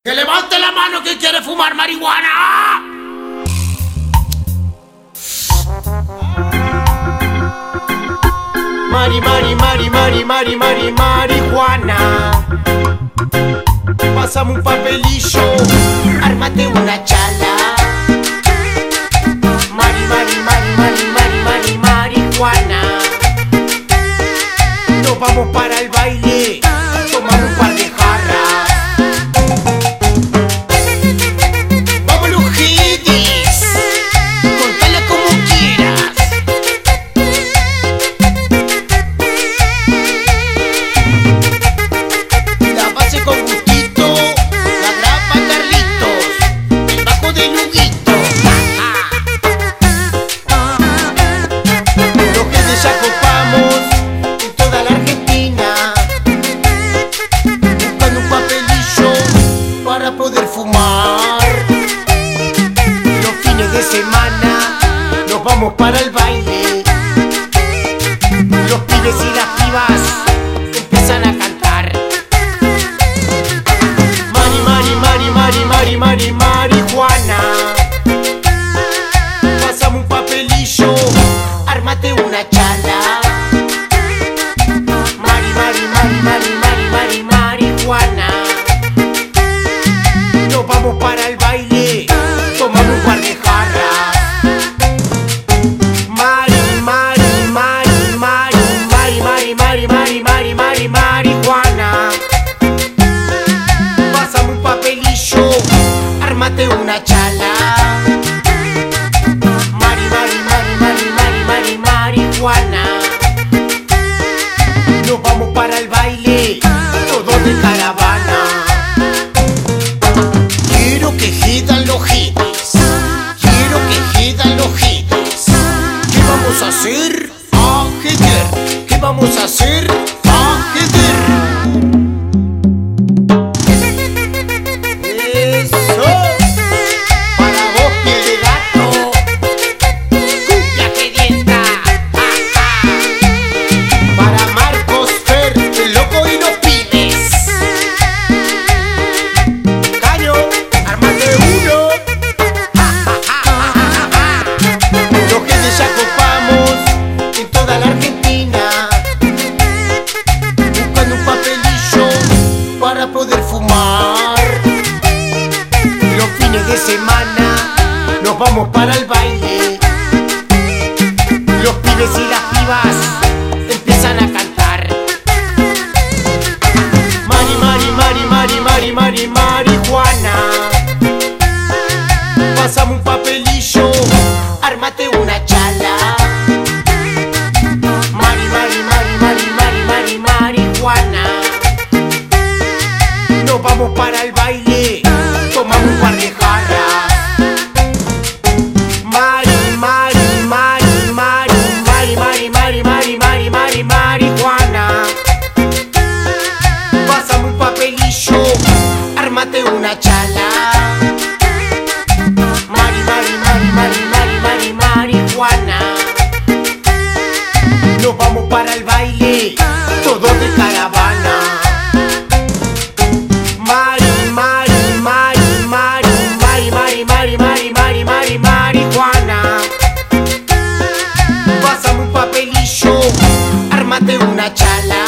Que levante la mano quien quiere fumar marihuana. Marihuana. Pásame un papelillo, ármate una chala. Marihuana. Nos vamos para el baile, tomamos un par de jarras. Vámonos, hidis, contala como quieras. La base con gustito, la grapa Carlitos, el bajo de Luguito. Los que desacopamos en toda la Argentina, buscando un papelillo para poder fumar. Los fines de semana nos vamos para el baile. Los pibes y las pibas empiezan a cantar. Marihuana. Pásame un papelillo, ármate una chala. Marihuana. Nos vamos para el baile, tomamos un par de jarras. Marihuana. Pásame un papelillo, ármate una chala. Marihuana. Nos vamos para el baile, todos de caravana. Quiero que gidan los hits, quiero que gidan los hits. ¿Qué vamos a hacer? A jeder. ¿Qué vamos a hacer? A jeder. Eso. Para vos, piel de gato. Cumbia que dienta. Para Marcos Fer, el loco y los pibes. Caño, armate uno. Los que desacopamos en toda la Argentina, buscando un papelillo para poder fumar. Los fines de semana nos vamos para el baile. Los pibes y las pibas empiezan a cantar. Marihuana. Pásame un papelillo, ármate una chala. Marihuana. Nos vamos para el baile, tomamos un par de jarras. Marihuana. Pásame un papelillo, ármate una chala. Marihuana. Nos vamos para el baile, todos de caravana. Marihuana. Pásame un papelillo, ármate una chala.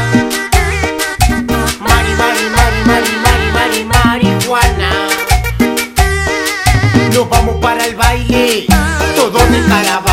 Marihuana. Nos vamos para el baile, todos de caravana.